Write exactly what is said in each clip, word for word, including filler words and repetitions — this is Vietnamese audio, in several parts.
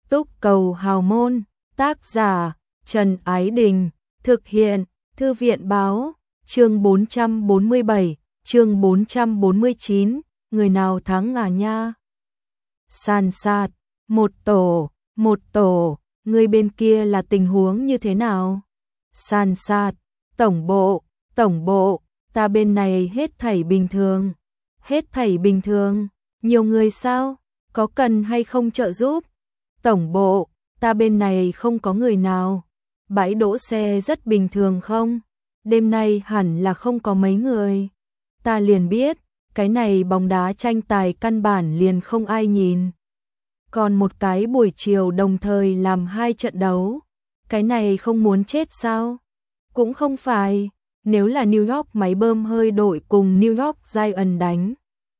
Túc Cầu Hào Môn, tác giả Trần Ái Đình, thực hiện Thư viện Báo, chương bốn trăm bốn mươi bảy, chương bốn trăm bốn mươi chín, người nào thắng à nha. San sát, một tổ, một tổ, người bên kia là tình huống như thế nào? San sát, tổng bộ, tổng bộ, ta bên này hết thảy bình thường. Hết thảy bình thường, nhiều người sao? Có cần hay không trợ giúp? Tổng bộ, ta bên này không có người nào. Bãi đỗ xe rất bình thường không? Đêm nay hẳn là không có mấy người. Ta liền biết, cái này bóng đá tranh tài căn bản liền không ai nhìn. Còn một cái buổi chiều đồng thời làm hai trận đấu. Cái này không muốn chết sao? Cũng không phải, nếu là New York máy bơm hơi đội cùng New York Giants đánh.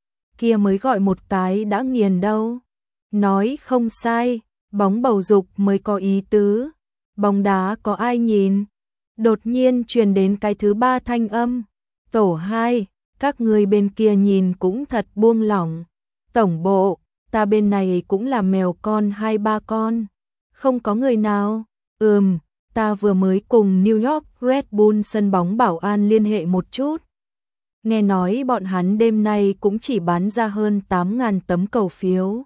Kia mới gọi một cái đã nghiền đâu. Nói không sai, bóng bầu dục mới có ý tứ. Bóng đá có ai nhìn? Đột nhiên truyền đến cái thứ ba thanh âm. Tổ hai, các người bên kia nhìn cũng thật buông lỏng. Tổng bộ, ta bên này cũng là mèo con hai ba con. Không có người nào. Ừm, ta vừa mới cùng New York Red Bull sân bóng bảo an liên hệ một chút. Nghe nói bọn hắn đêm nay cũng chỉ bán ra hơn tám ngàn tấm cầu phiếu.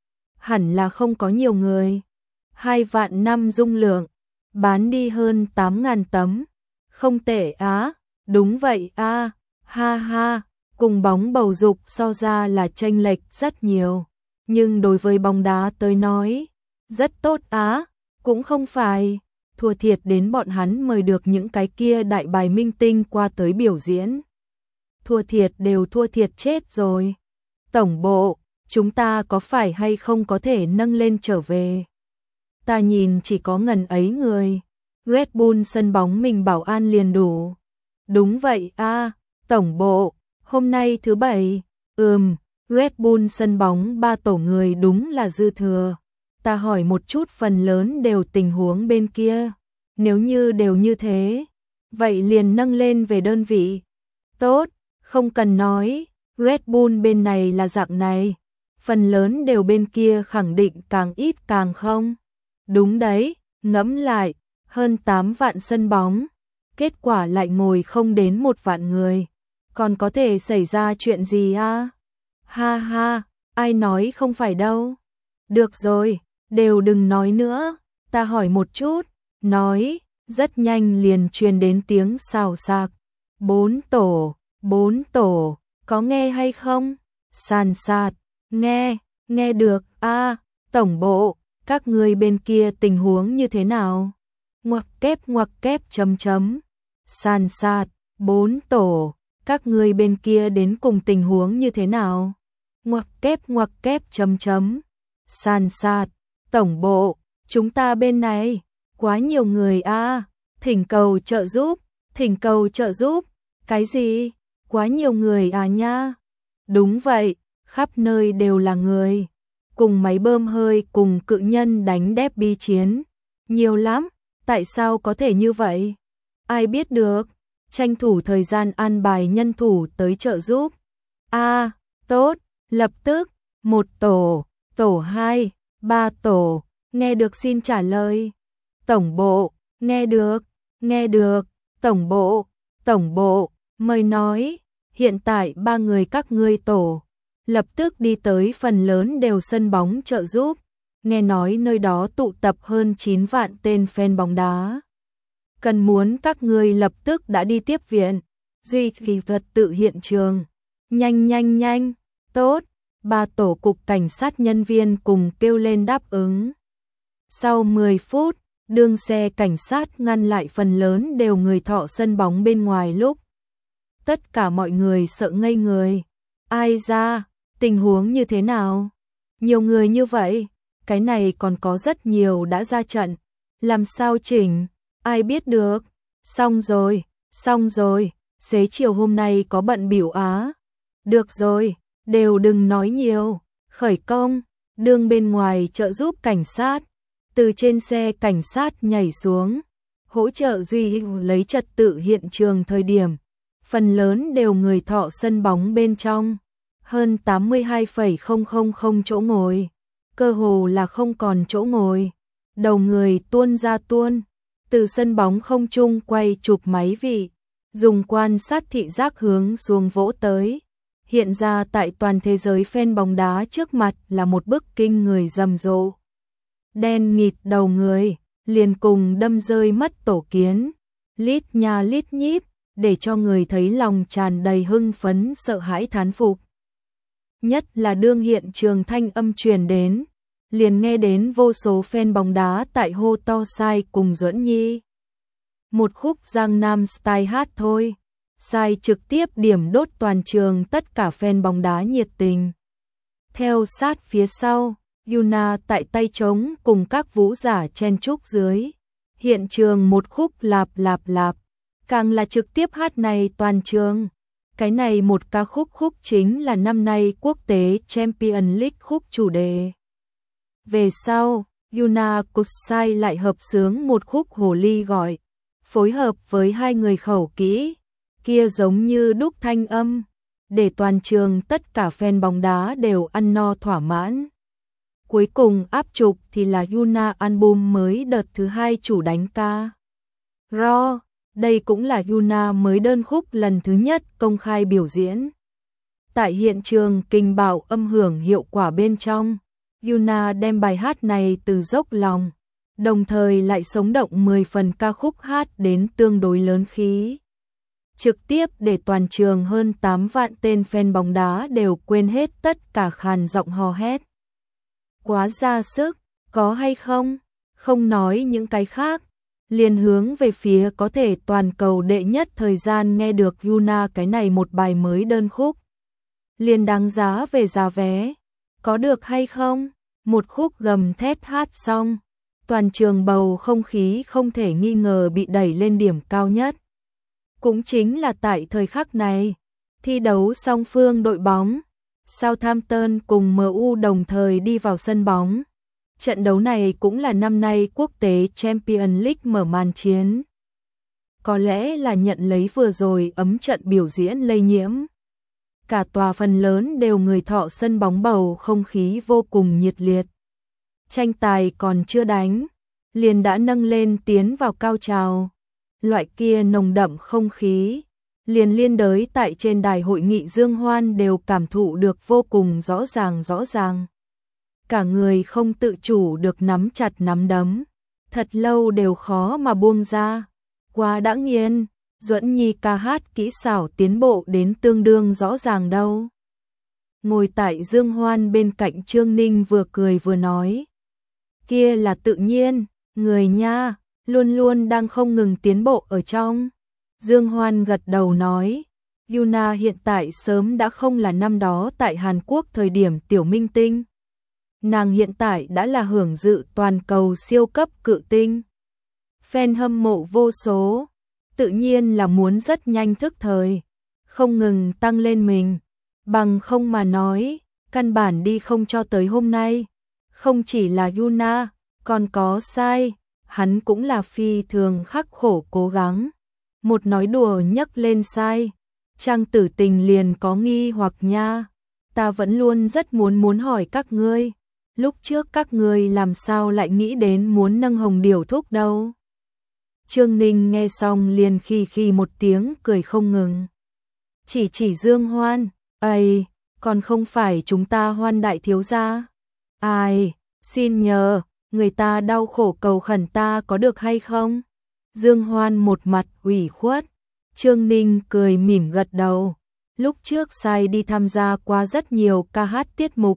Hẳn là không có nhiều người. Hai vạn năm dung lượng, bán đi hơn tám ngàn tấm. Không tệ á, đúng vậy a, ha ha, cùng bóng bầu dục so ra là chênh lệch rất nhiều. Nhưng đối với bóng đá tới nói, rất tốt á, cũng không phải. Thua thiệt đến bọn hắn mời được những cái kia đại bài minh tinh qua tới biểu diễn. Thua thiệt đều thua thiệt chết rồi. Tổng bộ, chúng ta có phải hay không có thể nâng lên trở về? Ta nhìn chỉ có ngần ấy người. Red Bull sân bóng mình bảo an liền đủ. Đúng vậy a, tổng bộ, hôm nay thứ bảy. Ừm, Red Bull sân bóng ba tổ người đúng là dư thừa. Ta hỏi một chút phần lớn đều tình huống bên kia. Nếu như đều như thế, vậy liền nâng lên về đơn vị. Tốt, không cần nói, Red Bull bên này là dạng này. Phần lớn đều bên kia khẳng định càng ít càng không. Đúng đấy, ngẫm lại, hơn tám vạn sân bóng. Kết quả lại ngồi không đến một vạn người. Còn có thể xảy ra chuyện gì à? Ha ha, ai nói không phải đâu. Được rồi, đều đừng nói nữa, ta hỏi một chút. Nói, rất nhanh liền truyền đến tiếng xào xạc. Bốn tổ, bốn tổ, có nghe hay không? San sát, nghe, nghe được, a, tổng bộ, các người bên kia tình huống như thế nào? Ngoặc kép ngoặc kép chấm chấm. San sát, bốn tổ, các người bên kia đến cùng tình huống như thế nào? Ngoặc kép ngoặc kép chấm chấm. San sát, tổng bộ, chúng ta bên này, quá nhiều người a, thỉnh cầu trợ giúp, thỉnh cầu trợ giúp. Cái gì? Quá nhiều người à nha? Đúng vậy, khắp nơi đều là người. Cùng máy bơm hơi cùng cự nhân đánh derby chiến. Nhiều lắm, tại sao có thể như vậy? Ai biết được, tranh thủ thời gian an bài nhân thủ tới trợ giúp. A, tốt, lập tức, một tổ, tổ hai, ba tổ, nghe được xin trả lời. Tổng bộ, nghe được, nghe được, tổng bộ, tổng bộ, mời nói, hiện tại ba người các ngươi tổ. Lập tức đi tới phần lớn đều sân bóng trợ giúp. Nghe nói nơi đó tụ tập hơn chín vạn tên fan bóng đá. Cần muốn các ngươi lập tức đã đi tiếp viện. Duy trì trật tự hiện trường. Nhanh nhanh nhanh, tốt. Ba tổ cục cảnh sát nhân viên cùng kêu lên đáp ứng. Sau mười phút, đương xe cảnh sát ngăn lại phần lớn đều người thọ sân bóng bên ngoài lúc. Tất cả mọi người sợ ngây người. Ai ra? Tình huống như thế nào? Nhiều người như vậy, cái này còn có rất nhiều đã ra trận. Làm sao chỉnh? Ai biết được? Xong rồi, xong rồi, xế chiều hôm nay có bận biểu á. Được rồi, đều đừng nói nhiều. Khởi công, đương bên ngoài trợ giúp cảnh sát. Từ trên xe cảnh sát nhảy xuống, hỗ trợ Duy lấy trật tự hiện trường thời điểm. Phần lớn đều người thọ sân bóng bên trong. Hơn tám mươi hai phẩy không không không chỗ ngồi. cơ hồ là không còn chỗ ngồi. Đầu người tuôn ra tuôn, từ sân bóng không trung quay chụp máy vị, dùng quan sát thị giác hướng xuống vỗ tới. Hiện ra tại toàn thế giới fan bóng đá trước mặt là một bức kinh người rầm rộ. Đen nghịt đầu người, liền cùng đâm rơi mất tổ kiến, lít nha lít nhít, để cho người thấy lòng tràn đầy hưng phấn sợ hãi thán phục. Nhất là đương hiện trường thanh âm truyền đến, liền nghe đến vô số fan bóng đá tại hô to Sai cùng Duẫn Nhi. Một khúc Giang Nam Style hát thôi, Sai trực tiếp điểm đốt toàn trường tất cả fan bóng đá nhiệt tình. Theo sát phía sau, Yuna tại tay trống cùng các vũ giả chen chúc dưới. Hiện trường một khúc lạp lạp lạp, càng là trực tiếp hát này toàn trường. Cái này một ca khúc khúc chính là năm nay quốc tế Champions League khúc chủ đề. Về sau, Yuna cùng Sai lại hợp xướng một khúc hồ ly gọi, phối hợp với hai người khẩu kỹ, kia giống như đúc thanh âm, để toàn trường tất cả fan bóng đá đều ăn no thỏa mãn. Cuối cùng áp trục thì là Yuna album mới đợt thứ hai chủ đánh ca. Raw, đây cũng là Yuna mới đơn khúc lần thứ nhất công khai biểu diễn. Tại hiện trường kinh bạo âm hưởng hiệu quả bên trong, Yuna đem bài hát này từ dốc lòng, đồng thời lại sống động mười phần ca khúc hát đến tương đối lớn khí. Trực tiếp để toàn trường hơn tám vạn tên fan bóng đá đều quên hết tất cả khàn giọng hò hét. Quá ra sức, có hay không? Không nói những cái khác, liền hướng về phía có thể toàn cầu đệ nhất thời gian nghe được Yuna cái này một bài mới đơn khúc. Liền đáng giá về giá vé, có được hay không? Một khúc gầm thét hát xong, toàn trường bầu không khí không thể nghi ngờ bị đẩy lên điểm cao nhất. Cũng chính là tại thời khắc này, thi đấu song phương đội bóng Southampton cùng em u đồng thời đi vào sân bóng. Trận đấu này cũng là năm nay quốc tế Champions League mở màn chiến. Có lẽ là nhận lấy vừa rồi ấm trận biểu diễn lây nhiễm. Cả tòa phần lớn đều người thọ sân bóng bầu không khí vô cùng nhiệt liệt. Tranh tài còn chưa đánh, liền đã nâng lên tiến vào cao trào. Loại kia nồng đậm không khí, liền liên đới tại trên đài hội nghị Dương Hoan đều cảm thụ được vô cùng rõ ràng rõ ràng. Cả người không tự chủ được nắm chặt nắm đấm, thật lâu đều khó mà buông ra. Quá đã nghiền, Duẫn Nhi ca hát kỹ xảo tiến bộ đến tương đương rõ ràng đâu. Ngồi tại Dương Hoan bên cạnh Trương Ninh vừa cười vừa nói. Kia là tự nhiên, người nha, luôn luôn đang không ngừng tiến bộ ở trong. Dương Hoan gật đầu nói, Yuna hiện tại sớm đã không là năm đó tại Hàn Quốc thời điểm tiểu minh tinh. Nàng hiện tại đã là hưởng dự toàn cầu siêu cấp cự tinh. Fan hâm mộ vô số, tự nhiên là muốn rất nhanh thức thời, không ngừng tăng lên mình. Bằng không mà nói, căn bản đi không cho tới hôm nay. Không chỉ là Yuna, còn có Sai, hắn cũng là phi thường khắc khổ cố gắng. Một nói đùa nhấc lên Sai, Trang Tử Tình liền có nghi hoặc nha. Ta vẫn luôn rất muốn muốn hỏi các ngươi, lúc trước các ngươi làm sao lại nghĩ đến muốn nâng Hồng Điểu thúc đâu? Trương Ninh nghe xong liền khi khi một tiếng cười không ngừng. Chỉ chỉ Dương Hoan, ây, còn không phải chúng ta Hoan đại thiếu gia. Ai, xin nhờ, người ta đau khổ cầu khẩn ta có được hay không? Dương Hoan một mặt ủy khuất. Trương Ninh cười mỉm gật đầu. Lúc trước Sai đi tham gia qua rất nhiều ca hát tiết mục.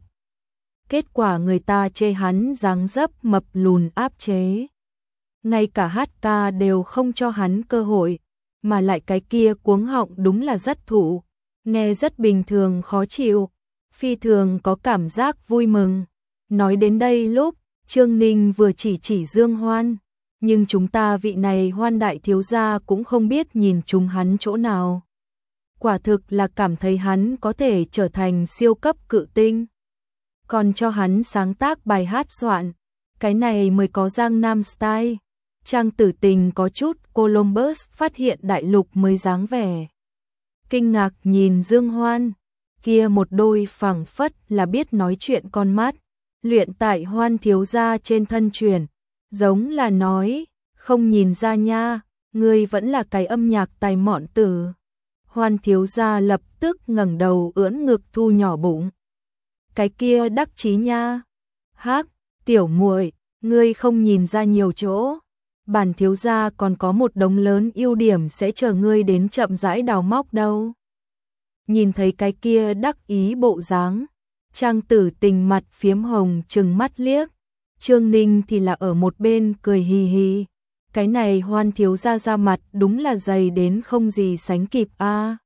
Kết quả người ta chê hắn dáng dấp mập lùn áp chế. Ngay cả hát ca đều không cho hắn cơ hội, mà lại cái kia cuống họng đúng là rất thủ, nghe rất bình thường khó chịu, phi thường có cảm giác vui mừng. Nói đến đây lúc, Trương Ninh vừa chỉ chỉ Dương Hoan, nhưng chúng ta vị này Hoan đại thiếu gia cũng không biết nhìn chúng hắn chỗ nào. Quả thực là cảm thấy hắn có thể trở thành siêu cấp cự tinh. Còn cho hắn sáng tác bài hát soạn, cái này mới có Giang Nam Style. Trang Tử Tình có chút Columbus phát hiện đại lục mới dáng vẻ. Kinh ngạc nhìn Dương Hoan, kia một đôi phẳng phất là biết nói chuyện con mắt, luyện tại Hoan thiếu gia trên thân truyền, giống là nói, không nhìn ra nha, ngươi vẫn là cái âm nhạc tài mọn tử. Hoan thiếu gia lập tức ngẩng đầu ưỡn ngực thu nhỏ bụng. Cái kia đắc chí nha. Hắc, tiểu muội, ngươi không nhìn ra nhiều chỗ. Bản thiếu gia còn có một đống lớn ưu điểm sẽ chờ ngươi đến chậm rãi đào móc đâu. Nhìn thấy cái kia đắc ý bộ dáng, Trang Tử Tình mặt phiếm hồng trừng mắt liếc, Trương Ninh thì là ở một bên cười hì hì. Cái này Hoan thiếu gia ra mặt đúng là dày đến không gì sánh kịp a. À.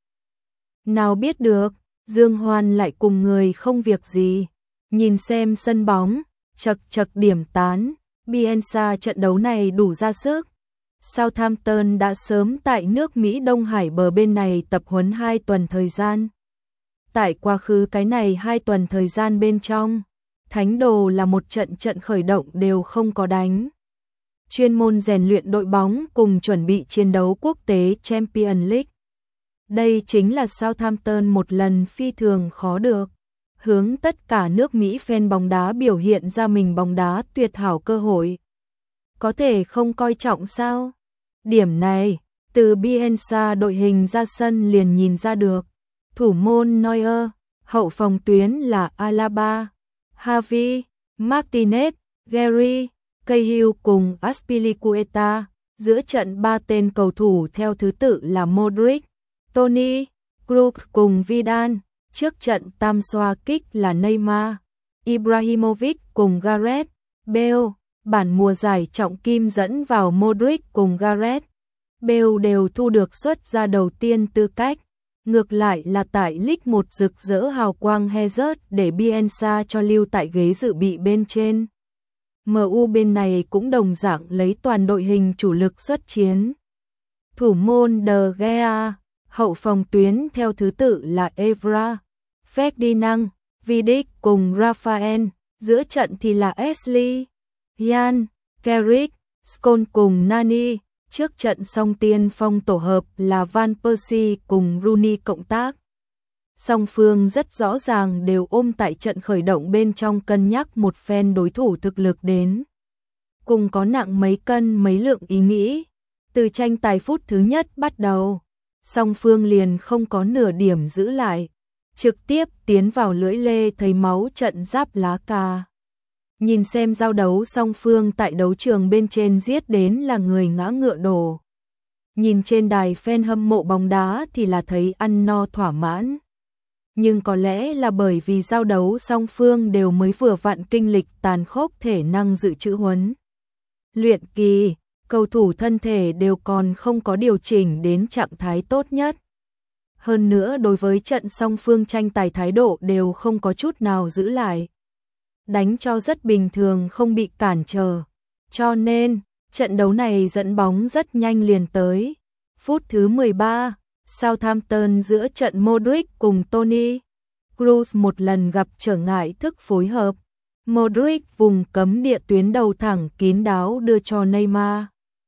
Nào biết được, Dương Hoan lại cùng người không việc gì, nhìn xem sân bóng, chật chật điểm tán, Bielsa trận đấu này đủ ra sức. Southampton đã sớm tại nước Mỹ Đông Hải bờ bên này tập huấn hai tuần thời gian. Tại quá khứ cái này hai tuần thời gian bên trong, Thánh Đồ là một trận trận khởi động đều không có đánh. Chuyên môn rèn luyện đội bóng cùng chuẩn bị chiến đấu quốc tế Champions League. Đây chính là Southampton một lần phi thường khó được, hướng tất cả nước Mỹ fan bóng đá biểu hiện ra mình bóng đá tuyệt hảo cơ hội. Có thể không coi trọng sao? Điểm này, từ Bielsa đội hình ra sân liền nhìn ra được. Thủ môn Neuer, hậu phòng tuyến là Alaba, Harvey, Martinez, Gary, Cahill cùng Azpilicueta, giữa trận ba tên cầu thủ theo thứ tự là Modric, Toni, Kroos cùng Vidal, trước trận tam xoa kích là Neymar, Ibrahimovic cùng Gareth Bale, bản mùa giải trọng kim dẫn vào Modric cùng Gareth Bale đều thu được suất ra đầu tiên tư cách. Ngược lại là tại League một rực rỡ hào quang Hazard để Bielsa cho lưu tại ghế dự bị bên trên. em u bên này cũng đồng dạng lấy toàn đội hình chủ lực xuất chiến. Thủ môn De Gea, hậu phòng tuyến theo thứ tự là Evra, Ferdinand, Vidic cùng Rafael, giữa trận thì là Ashley, Ian, Carrick, Scholes cùng Nani, trước trận song tiên phong tổ hợp là Van Persie cùng Rooney cộng tác. Song phương rất rõ ràng đều ôm tại trận khởi động bên trong cân nhắc một phen đối thủ thực lực đến. Cùng có nặng mấy cân mấy lượng ý nghĩ. Từ tranh tài phút thứ nhất bắt đầu, song phương liền không có nửa điểm giữ lại. Trực tiếp tiến vào lưỡi lê thấy máu trận giáp lá cà. Nhìn xem giao đấu song phương tại đấu trường bên trên giết đến là người ngã ngựa đổ. Nhìn trên đài fan hâm mộ bóng đá thì là thấy ăn no thỏa mãn. Nhưng có lẽ là bởi vì giao đấu song phương đều mới vừa vặn kinh lịch tàn khốc thể năng dự trữ huấn luyện kỳ, cầu thủ thân thể đều còn không có điều chỉnh đến trạng thái tốt nhất. Hơn nữa đối với trận song phương tranh tài thái độ đều không có chút nào giữ lại. Đánh cho rất bình thường không bị cản trở. Cho nên, trận đấu này dẫn bóng rất nhanh liền tới. Phút thứ mười ba, Southampton giữa trận Modric cùng Toni Kroos một lần gặp trở ngại thức phối hợp. Modric vùng cấm địa tuyến đầu thẳng kín đáo đưa cho Neymar.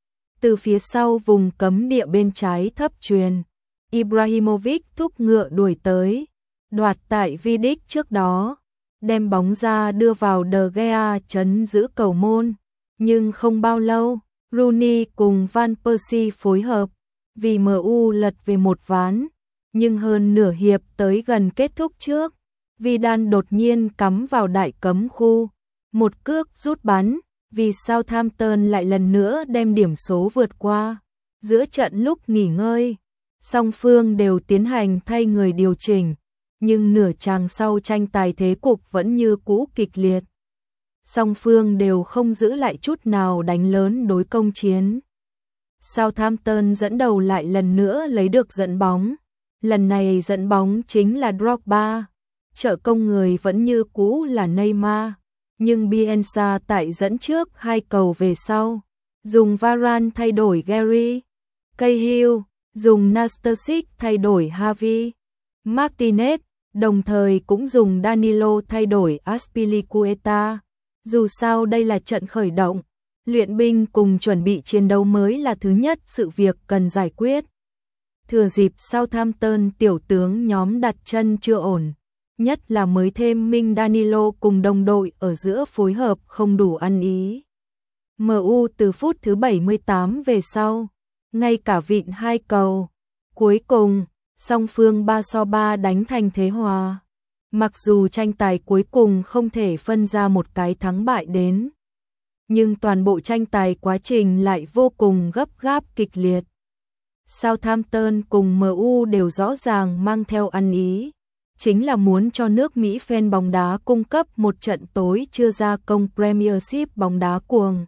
Từ phía sau vùng cấm địa bên trái thấp truyền, Ibrahimovic thúc ngựa đuổi tới, đoạt tại Vidic trước đó, đem bóng ra đưa vào De Gea chấn giữ cầu môn. Nhưng không bao lâu, Rooney cùng Van Persie phối hợp, vì em u lật về một ván. Nhưng hơn nửa hiệp tới gần kết thúc trước, Vidal đột nhiên cắm vào đại cấm khu, một cước rút bắn, vì Southampton lại lần nữa đem điểm số vượt qua. Giữa trận lúc nghỉ ngơi, song phương đều tiến hành thay người điều chỉnh, nhưng nửa chàng sau tranh tài thế cục vẫn như cũ kịch liệt. Song phương đều không giữ lại chút nào đánh lớn đối công chiến. Southampton dẫn đầu lại lần nữa lấy được dẫn bóng. Lần này dẫn bóng chính là Drogba. Trợ công người vẫn như cũ là Neymar. Nhưng Bielsa tại dẫn trước hai cầu về sau. Dùng Varane thay đổi Gary. Cahill, dùng Nastasic thay đổi Harvey. Martinez, đồng thời cũng dùng Danilo thay đổi Azpilicueta. Dù sao đây là trận khởi động, luyện binh cùng chuẩn bị chiến đấu mới là thứ nhất sự việc cần giải quyết. Thừa dịp Southampton tiểu tướng nhóm đặt chân chưa ổn, nhất là mới thêm Minh Danilo cùng đồng đội ở giữa phối hợp không đủ ăn ý. em u từ phút thứ bảy mươi tám về sau, ngay cả vịn hai cầu. Cuối cùng, song phương ba so ba đánh thành thế hòa. Mặc dù tranh tài cuối cùng không thể phân ra một cái thắng bại đến, nhưng toàn bộ tranh tài quá trình lại vô cùng gấp gáp kịch liệt. Southampton cùng em u đều rõ ràng mang theo ăn ý, chính là muốn cho nước Mỹ fan bóng đá cung cấp một trận tối chưa ra công Premiership bóng đá cuồng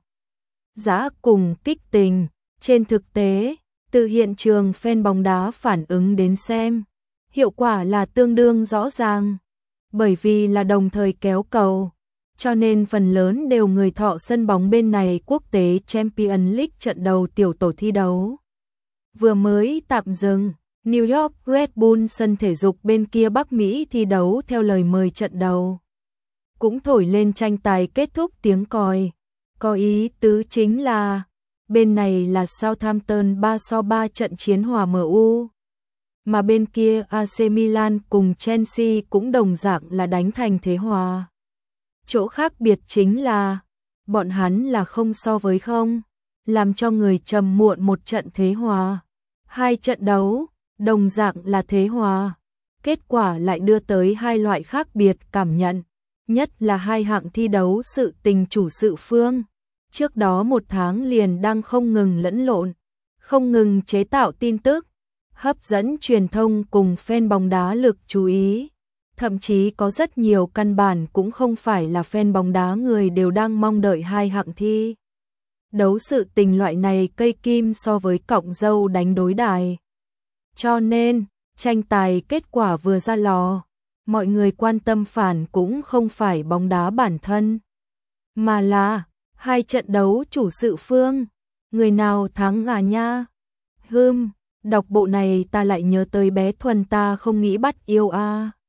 dã cùng kích tình. Trên thực tế, từ hiện trường fan bóng đá phản ứng đến xem, hiệu quả là tương đương rõ ràng. Bởi vì là đồng thời kéo cầu, cho nên phần lớn đều người thọ sân bóng bên này quốc tế Champions League trận đầu tiểu tổ thi đấu vừa mới tạm dừng. New York Red Bull sân thể dục bên kia Bắc Mỹ thi đấu theo lời mời trận đầu, cũng thổi lên tranh tài kết thúc tiếng còi. Có ý tứ chính là bên này là Southampton ba so ba trận chiến hòa em u, mà bên kia a xê Milan cùng Chelsea cũng đồng dạng là đánh thành thế hòa. Chỗ khác biệt chính là bọn hắn là không so với không, làm cho người trầm muộn một trận thế hòa. Hai trận đấu đồng dạng là thế hòa, kết quả lại đưa tới hai loại khác biệt cảm nhận, nhất là hai hạng thi đấu sự tình chủ sự phương. Trước đó một tháng liền đang không ngừng lẫn lộn, không ngừng chế tạo tin tức, hấp dẫn truyền thông cùng fan bóng đá lực chú ý. Thậm chí có rất nhiều căn bản cũng không phải là fan bóng đá người đều đang mong đợi hai hạng thi đấu sự tình loại này cây kim so với cọng dâu đánh đối đài. Cho nên, tranh tài kết quả vừa ra lò, mọi người quan tâm phản cũng không phải bóng đá bản thân, mà là hai trận đấu chủ sự phương, người nào thắng à nha. Hừm, đọc bộ này ta lại nhớ tới bé Thuần ta không nghĩ bắt yêu a. À.